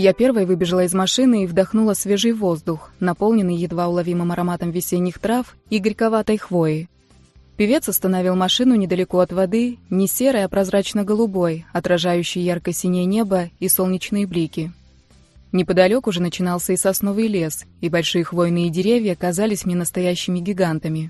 Я первой выбежала из машины и вдохнула свежий воздух, наполненный едва уловимым ароматом весенних трав и горьковатой хвои. Певец остановил машину недалеко от воды, не серой, а прозрачно-голубой, отражающей ярко-синее небо и солнечные блики. Неподалеку уже начинался и сосновый лес, и большие хвойные деревья казались мне настоящими гигантами.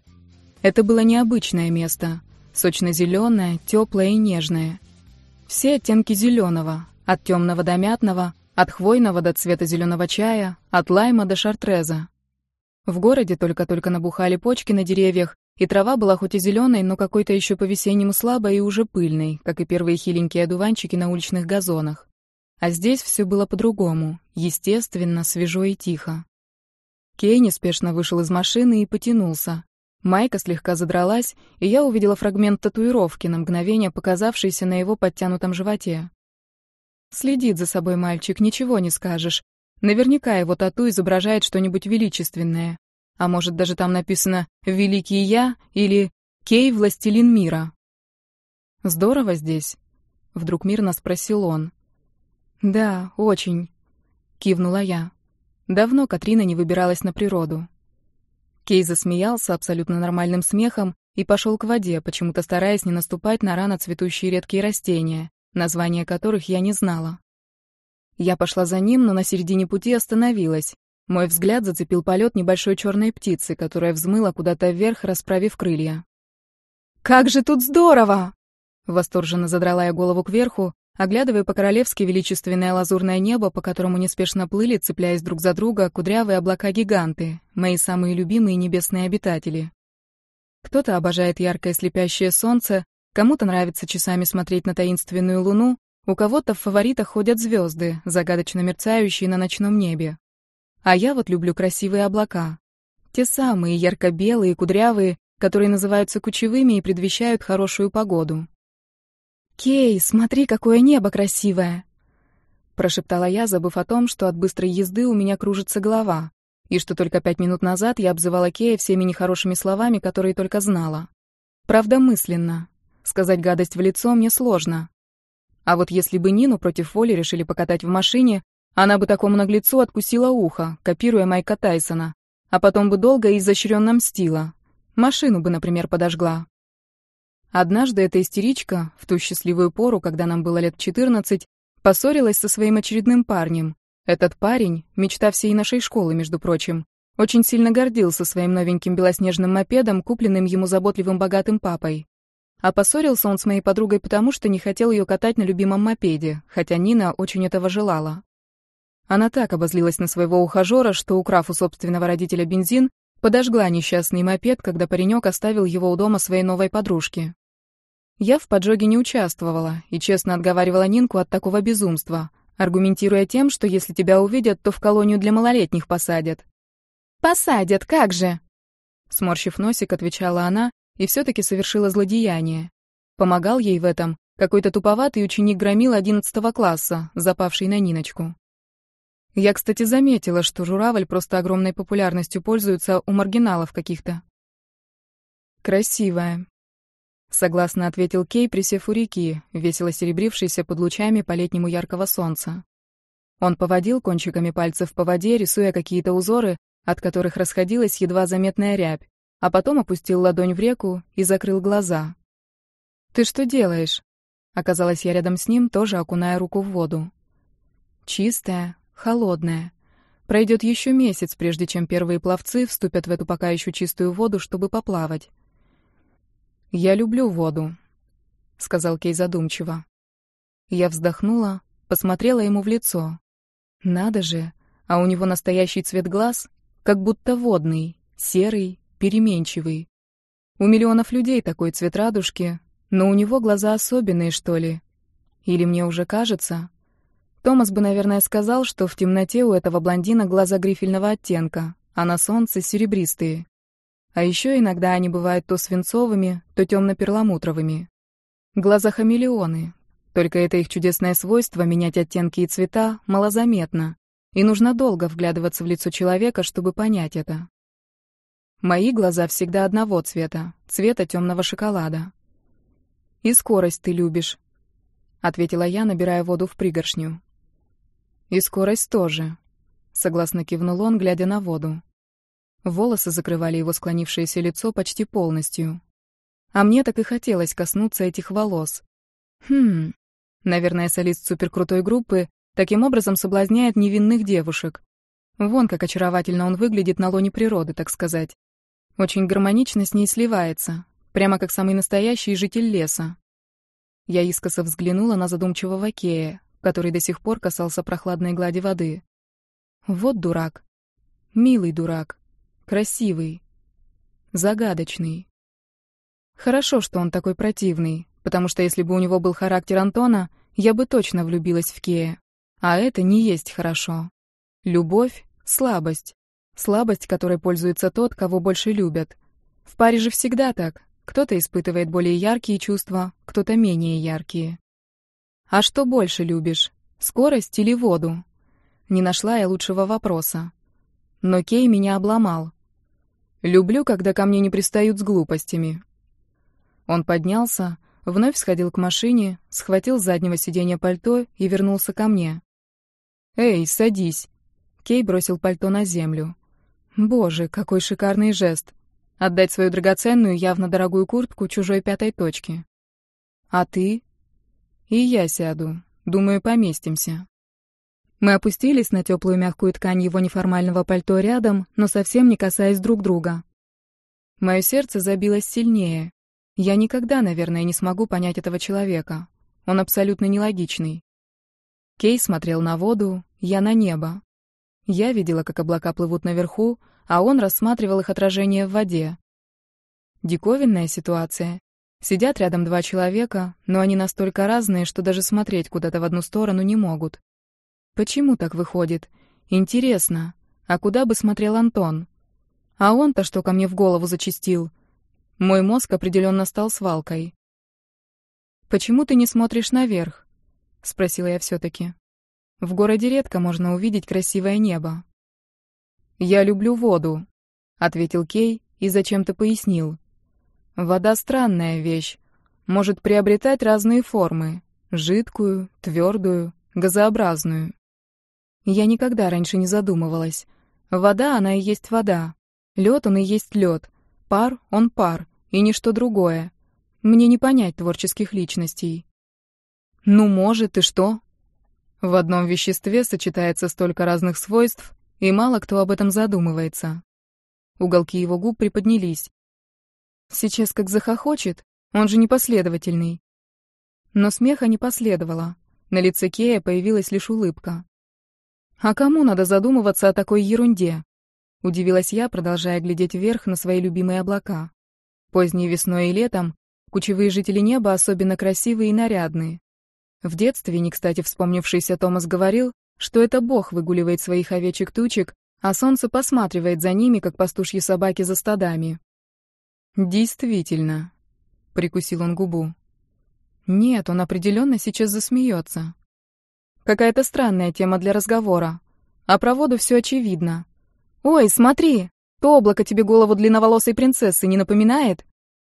Это было необычное место, сочно-зеленое, теплое и нежное. Все оттенки зеленого, от темного до мятного, от хвойного до цвета зеленого чая, от лайма до шартреза. В городе только-только набухали почки на деревьях, и трава была хоть и зеленой, но какой-то еще по-весеннему слабой и уже пыльной, как и первые хиленькие одуванчики на уличных газонах. А здесь все было по-другому, естественно, свежо и тихо. Кей неспешно вышел из машины и потянулся. Майка слегка задралась, и я увидела фрагмент татуировки, на мгновение показавшийся на его подтянутом животе. Следит за собой мальчик, ничего не скажешь. Наверняка его тату изображает что-нибудь величественное. А может, даже там написано «Великий я» или «Кей, властелин мира». «Здорово здесь?» — вдруг мирно спросил он. «Да, очень», — кивнула я. Давно Катрина не выбиралась на природу. Кей засмеялся абсолютно нормальным смехом и пошел к воде, почему-то стараясь не наступать на рано цветущие редкие растения, названия которых я не знала. Я пошла за ним, но на середине пути остановилась. Мой взгляд зацепил полет небольшой черной птицы, которая взмыла куда-то вверх, расправив крылья. «Как же тут здорово!» Восторженно задрала я голову кверху, оглядывая по-королевски величественное лазурное небо, по которому неспешно плыли, цепляясь друг за друга, кудрявые облака-гиганты, мои самые любимые небесные обитатели. Кто-то обожает яркое слепящее солнце, кому-то нравится часами смотреть на таинственную луну, у кого-то в фаворитах ходят звезды, загадочно мерцающие на ночном небе. А я вот люблю красивые облака. Те самые ярко-белые, кудрявые, которые называются кучевыми и предвещают хорошую погоду. «Кей, смотри, какое небо красивое!» Прошептала я, забыв о том, что от быстрой езды у меня кружится голова, и что только 5 минут назад я обзывала Кея всеми нехорошими словами, которые только знала. Правда, мысленно. Сказать гадость в лицо мне сложно. А вот если бы Нину против воли решили покатать в машине, она бы такому наглецу откусила ухо, копируя Майка Тайсона, а потом бы долго и изощренно мстила. Машину бы, например, подожгла. Однажды эта истеричка, в ту счастливую пору, когда нам было лет 14, поссорилась со своим очередным парнем. Этот парень, мечта всей нашей школы, между прочим, очень сильно гордился своим новеньким белоснежным мопедом, купленным ему заботливым богатым папой. А поссорился он с моей подругой потому, что не хотел ее катать на любимом мопеде, хотя Нина очень этого желала. Она так обозлилась на своего ухажера, что, украв у собственного родителя бензин, подожгла несчастный мопед, когда паренек оставил его у дома своей новой подружки. Я в поджоге не участвовала и честно отговаривала Нинку от такого безумства, аргументируя тем, что если тебя увидят, то в колонию для малолетних посадят. «Посадят, как же!» Сморщив носик, отвечала она и все-таки совершила злодеяние. Помогал ей в этом какой-то туповатый ученик-громила 11 класса, запавший на Ниночку. Я, кстати, заметила, что журавль просто огромной популярностью пользуется у маргиналов каких-то. «Красивая», — согласно ответил Кей, присев у реки, весело серебрившейся под лучами по-летнему яркого солнца. Он поводил кончиками пальцев по воде, рисуя какие-то узоры, от которых расходилась едва заметная рябь, а потом опустил ладонь в реку и закрыл глаза. «Ты что делаешь?» Оказалась я рядом с ним, тоже окуная руку в воду. Чистая, холодная. Пройдет еще месяц, прежде чем первые пловцы вступят в эту пока еще чистую воду, чтобы поплавать. «Я люблю воду», — сказал Кей задумчиво. Я вздохнула, посмотрела ему в лицо. Надо же, а у него настоящий цвет глаз, как будто водный, серый, переменчивый. У миллионов людей такой цвет радужки, но у него глаза особенные, что ли? Или мне уже кажется? Томас бы, наверное, сказал, что в темноте у этого блондина глаза грифельного оттенка, а на солнце серебристые. А еще иногда они бывают то свинцовыми, то темно-перламутровыми. Глаза-хамелеоны. Только это их чудесное свойство менять оттенки и цвета малозаметно, и нужно долго вглядываться в лицо человека, чтобы понять это. Мои глаза всегда одного цвета, цвета темного шоколада. «И скорость ты любишь», — ответила я, набирая воду в пригоршню. И скорость тоже. Согласно кивнул он, глядя на воду. Волосы закрывали его склонившееся лицо почти полностью. А мне так и хотелось коснуться этих волос. Наверное, солист суперкрутой группы таким образом соблазняет невинных девушек. Вон как очаровательно он выглядит на лоне природы, так сказать. Очень гармонично с ней сливается, прямо как самый настоящий житель леса. Я искоса взглянула на задумчивого Кея, который до сих пор касался прохладной глади воды. Вот дурак. Милый дурак. Красивый. Загадочный. Хорошо, что он такой противный, потому что если бы у него был характер Антона, я бы точно влюбилась в Кея. А это не есть хорошо. Любовь — слабость. Слабость, которой пользуется тот, кого больше любят. В паре же всегда так. Кто-то испытывает более яркие чувства, кто-то менее яркие. А что больше любишь? Скорость или воду? Не нашла я лучшего вопроса. Но Кей меня обломал. Люблю, когда ко мне не пристают с глупостями. Он поднялся, вновь сходил к машине, схватил с заднего сиденья пальто и вернулся ко мне. «Эй, садись!» Кей бросил пальто на землю. Боже, какой шикарный жест! Отдать свою драгоценную, явно дорогую куртку чужой пятой точке. А ты? И я сяду. Думаю, поместимся. Мы опустились на теплую мягкую ткань его неформального пальто рядом, но совсем не касаясь друг друга. Мое сердце забилось сильнее. Я никогда, наверное, не смогу понять этого человека. Он абсолютно нелогичный. Кей смотрел на воду, я на небо. Я видела, как облака плывут наверху, а он рассматривал их отражение в воде. Диковинная ситуация. Сидят рядом два человека, но они настолько разные, что даже смотреть куда-то в одну сторону не могут. Почему так выходит? Интересно, а куда бы смотрел Антон? А он-то что ко мне в голову зачастил? Мой мозг определенно стал свалкой. «Почему ты не смотришь наверх?» — спросила я все-таки. В городе редко можно увидеть красивое небо. «Я люблю воду», — ответил Кей и зачем-то пояснил. «Вода — странная вещь, может приобретать разные формы — жидкую, твердую, газообразную. Я никогда раньше не задумывалась. Вода, она и есть вода. Лед, он и есть лед. Пар, он пар, и ничто другое. Мне не понять творческих личностей». «Ну, может, и что?» В одном веществе сочетается столько разных свойств, и мало кто об этом задумывается. Уголки его губ приподнялись. Сейчас как захохочет, он же непоследовательный. Но смеха не последовало. На лице Кея появилась лишь улыбка. «А кому надо задумываться о такой ерунде?» Удивилась я, продолжая глядеть вверх на свои любимые облака. Поздней весной и летом кучевые жители неба особенно красивые и нарядные. В детстве, не кстати вспомнившийся Томас говорил, что это Бог выгуливает своих овечек-тучек, а солнце посматривает за ними, как пастушьи собаки за стадами. «Действительно», — прикусил он губу. «Нет, он определенно сейчас засмеется. Какая-то странная тема для разговора. А про воду все очевидно. Ой, смотри, то облако тебе голову длинноволосой принцессы не напоминает?»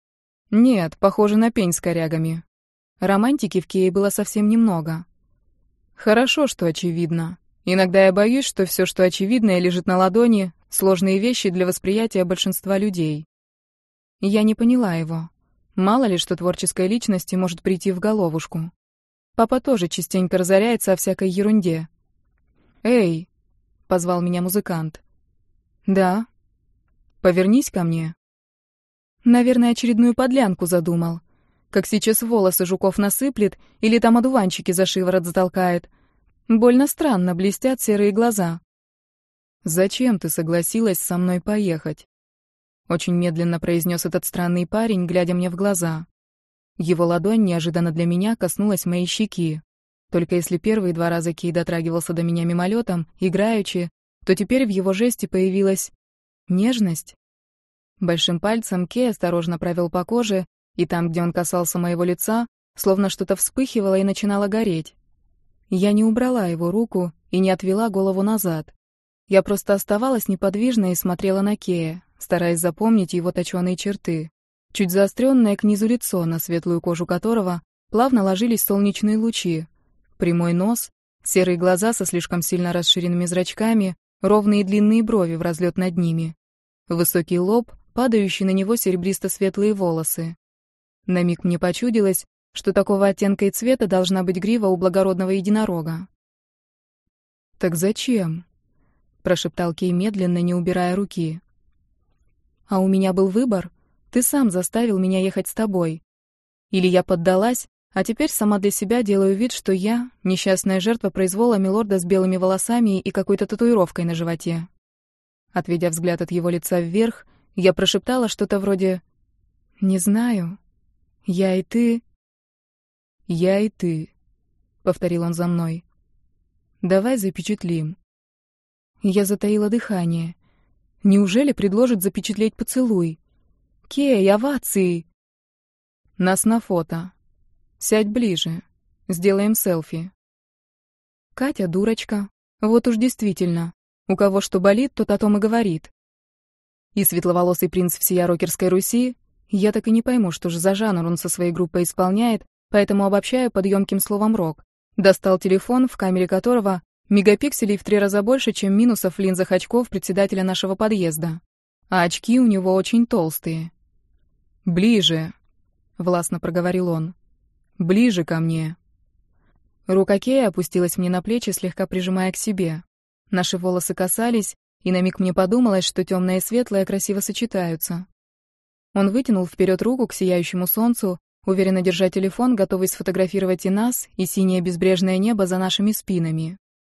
«Нет, похоже на пень с корягами». Романтики в Кее было совсем немного. Хорошо, что очевидно. Иногда я боюсь, что все, что очевидное, лежит на ладони, сложные вещи для восприятия большинства людей. Я не поняла его. Мало ли, что творческой личности может прийти в головушку. Папа тоже частенько разоряется о всякой ерунде. «Эй!» — позвал меня музыкант. «Да?» «Повернись ко мне». Наверное, очередную подлянку задумал. Как сейчас волосы жуков насыплет или там одуванчики за шиворот затолкает. Больно странно блестят серые глаза. «Зачем ты согласилась со мной поехать?» Очень медленно произнес этот странный парень, глядя мне в глаза. Его ладонь неожиданно для меня коснулась моей щеки. Только если первые два раза Кей дотрагивался до меня мимолетом, играючи, то теперь в его жесте появилась нежность. Большим пальцем Кей осторожно провел по коже, и там, где он касался моего лица, словно что-то вспыхивало и начинало гореть. Я не убрала его руку и не отвела голову назад. Я просто оставалась неподвижна и смотрела на Кея, стараясь запомнить его точёные черты. Чуть заострённое к низу лицо, на светлую кожу которого плавно ложились солнечные лучи, прямой нос, Серые глаза со слишком сильно расширенными зрачками, ровные длинные брови в разлет над ними. Высокий лоб, падающие на него серебристо-светлые волосы. На миг мне почудилось, что такого оттенка и цвета должна быть грива у благородного единорога. «Так зачем?» — прошептал Кей медленно, не убирая руки. «А у меня был выбор. Ты сам заставил меня ехать с тобой. Или я поддалась, а теперь сама для себя делаю вид, что я — несчастная жертва произвола милорда с белыми волосами и какой-то татуировкой на животе». Отведя взгляд от его лица вверх, я прошептала что-то вроде «Не знаю. Я и ты...» «Я и ты», — повторил он за мной. «Давай запечатлим». Я затаила дыхание. Неужели предложит запечатлеть поцелуй? Кей, овации! Нас на фото. Сядь ближе. Сделаем селфи. Катя дурочка. Вот уж действительно. У кого что болит, тот о том и говорит. И светловолосый принц всея рокерской Руси, я так и не пойму, что же за жанр он со своей группой исполняет, поэтому обобщаю под ёмким словом «рок». Достал телефон, в камере которого мегапикселей в 3 раза больше, чем минусов в линзах очков председателя нашего подъезда. А очки у него очень толстые. «Ближе», — властно проговорил он. «Ближе ко мне». Рука Кея опустилась мне на плечи, слегка прижимая к себе. Наши волосы касались, и на миг мне подумалось, что темное и светлое красиво сочетаются. Он вытянул вперед руку к сияющему солнцу, уверенно держа телефон, готовый сфотографировать и нас, и синее безбрежное небо за нашими спинами.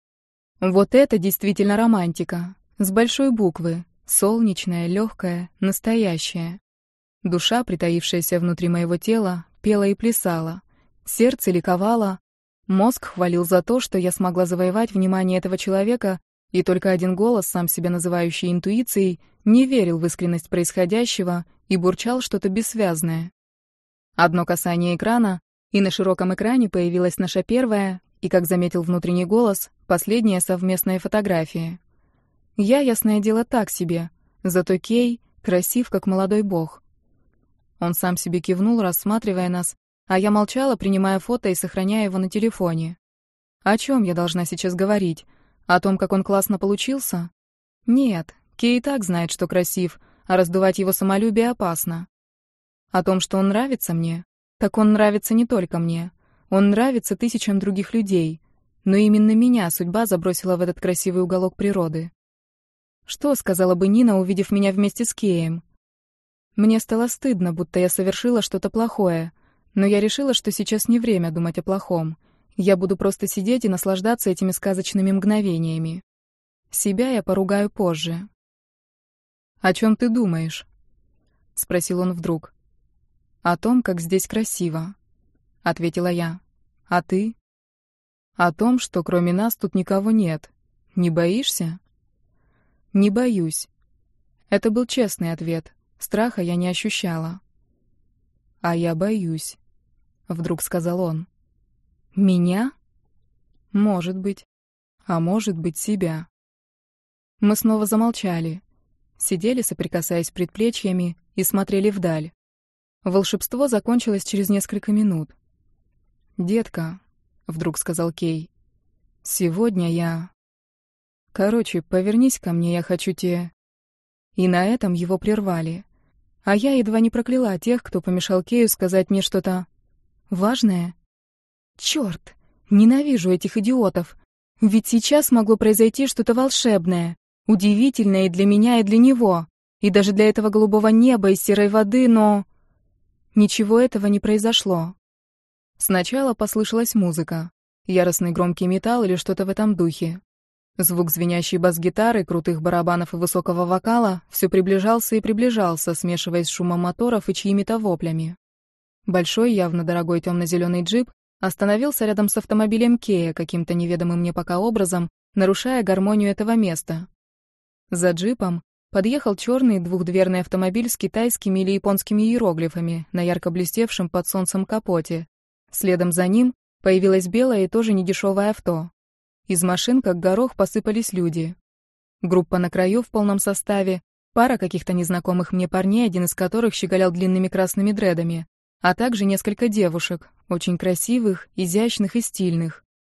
Вот это действительно романтика. С большой буквы. Солнечная, легкая, настоящая. Душа, притаившаяся внутри моего тела, пела и плясала. Сердце ликовало. Мозг хвалил за то, что я смогла завоевать внимание этого человека, и только один голос, сам себя называющий интуицией, не верил в искренность происходящего и бурчал что-то бессвязное. Одно касание экрана, и на широком экране появилась наша первая, и, как заметил внутренний голос, последняя совместная фотография. Я, ясное дело, так себе, зато Кей красив, как молодой бог. Он сам себе кивнул, рассматривая нас, а я молчала, принимая фото и сохраняя его на телефоне. О чем я должна сейчас говорить? О том, как он классно получился? Нет, Кей и так знает, что красив, а раздувать его самолюбие опасно. О том, что он нравится мне? Так он нравится не только мне. Он нравится тысячам других людей. Но именно меня судьба забросила в этот красивый уголок природы. Что сказала бы Нина, увидев меня вместе с Кеем? Мне стало стыдно, будто я совершила что-то плохое. Но я решила, что сейчас не время думать о плохом. Я буду просто сидеть и наслаждаться этими сказочными мгновениями. Себя я поругаю позже. «О чем ты думаешь?» — спросил он вдруг. «О том, как здесь красиво», — ответила я. «А ты?» «О том, что кроме нас тут никого нет. Не боишься?» «Не боюсь». Это был честный ответ. Страха я не ощущала. «А я боюсь», — вдруг сказал он. «Меня?» «Может быть. А может быть, себя». Мы снова замолчали. Сидели, соприкасаясь предплечьями, и смотрели вдаль. Волшебство закончилось через несколько минут. «Детка», — вдруг сказал Кей, — «сегодня я...» «Короче, повернись ко мне, я хочу тебе...» И на этом его прервали. А я едва не прокляла тех, кто помешал Кею сказать мне что-то важное. Чёрт, ненавижу этих идиотов. Ведь сейчас могло произойти что-то волшебное, удивительное и для меня, и для него, и даже для этого голубого неба и серой воды, но... Ничего этого не произошло. Сначала послышалась музыка, яростный громкий металл или что-то в этом духе. Звук звенящей бас-гитары, крутых барабанов и высокого вокала все приближался и приближался, смешиваясь с шумом моторов и чьими-то воплями. Большой, явно дорогой темно-зеленый джип остановился рядом с автомобилем Кея каким-то неведомым мне пока образом, нарушая гармонию этого места. За джипом подъехал черный двухдверный автомобиль с китайскими или японскими иероглифами на ярко блестевшем под солнцем капоте. Следом за ним появилось белое и тоже недешевое авто. Из машин, как горох, посыпались люди. Группа на краю в полном составе, пара каких-то незнакомых мне парней, один из которых щеголял длинными красными дредами, а также несколько девушек, очень красивых, изящных и стильных.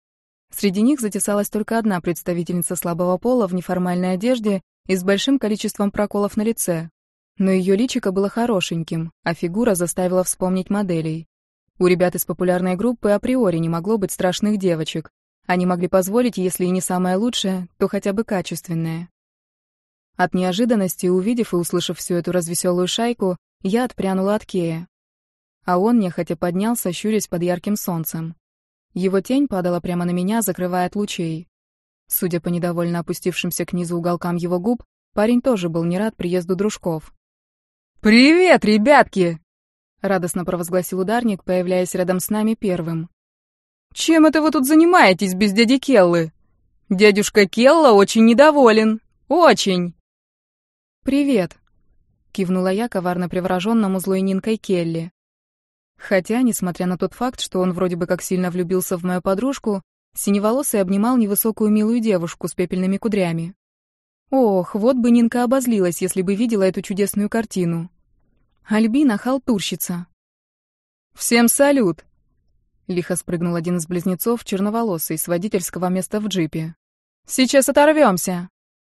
Среди них затесалась только одна представительница слабого пола в неформальной одежде и с большим количеством проколов на лице. Но ее личико было хорошеньким, а фигура заставила вспомнить моделей. У ребят из популярной группы априори не могло быть страшных девочек. Они могли позволить, если и не самое лучшее, то хотя бы качественное. От неожиданности, увидев и услышав всю эту развеселую шайку, я отпрянула от Кея. А он нехотя поднялся, щурясь под ярким солнцем. Его тень падала прямо на меня, закрывая от лучей. Судя по недовольно опустившимся к низу уголкам его губ, парень тоже был не рад приезду дружков. «Привет, ребятки!» — радостно провозгласил ударник, появляясь рядом с нами первым. «Чем это вы тут занимаетесь без дяди Келлы? Дядюшка Келла очень недоволен. Очень!» «Привет!» — кивнула я коварно привороженному злой Нинкой Келли. Хотя, несмотря на тот факт, что он вроде бы как сильно влюбился в мою подружку, синеволосый обнимал невысокую милую девушку с пепельными кудрями. Ох, вот бы Нинка обозлилась, если бы видела эту чудесную картину. Альбина — халтурщица. «Всем салют!» — лихо спрыгнул один из близнецов, черноволосый, с водительского места в джипе. «Сейчас оторвемся!»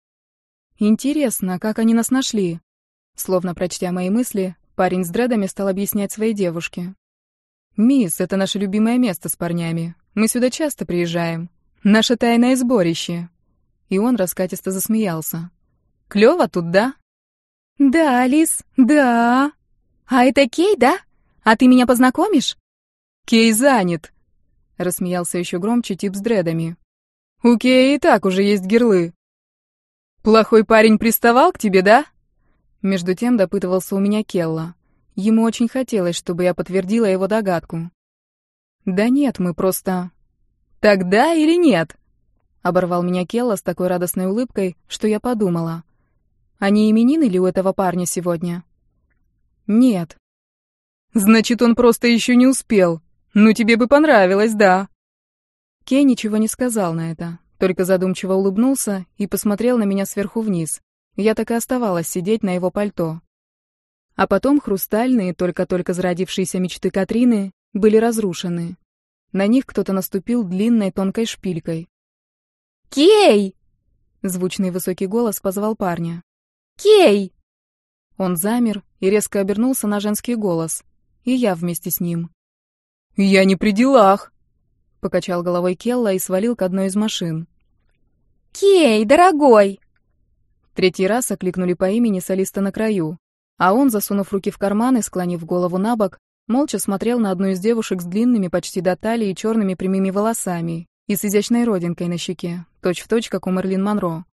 Интересно, как они нас нашли? Словно прочтя мои мысли, парень с дредами стал объяснять своей девушке. «Мисс, это наше любимое место с парнями. Мы сюда часто приезжаем. Наше тайное сборище». И он раскатисто засмеялся. «Клёво тут, да?» «Да, Алис, да. А это Кей, да? А ты меня познакомишь?» «Кей занят», — рассмеялся еще громче тип с дредами. «У Кея и так уже есть герлы. Плохой парень приставал к тебе, да?» Между тем допытывался у меня Келла. Ему очень хотелось, чтобы я подтвердила его догадку. «Да нет, мы просто...» «Тогда или нет?» — оборвал меня Келла с такой радостной улыбкой, что я подумала. «А не именины ли у этого парня сегодня?» «Нет». «Значит, он просто еще не успел. Ну, тебе бы понравилось, да?» Кей ничего не сказал на это, только задумчиво улыбнулся и посмотрел на меня сверху вниз. Я так и оставалась сидеть на его пальто. А потом хрустальные, только-только зародившиеся мечты Катрины были разрушены. На них кто-то наступил длинной тонкой шпилькой. «Кей!» — звучный высокий голос позвал парня. «Кей!» Он замер и резко обернулся на женский голос. И я вместе с ним. «Я не при делах!» — покачал головой Келла и свалил к одной из машин. «Кей, дорогой!» Третий раз окликнули по имени солиста на краю, а он, засунув руки в карманы, склонив голову набок, молча смотрел на одну из девушек с длинными почти до талии черными прямыми волосами и с изящной родинкой на щеке, точь-в-точь, как у Мэрилин Монро.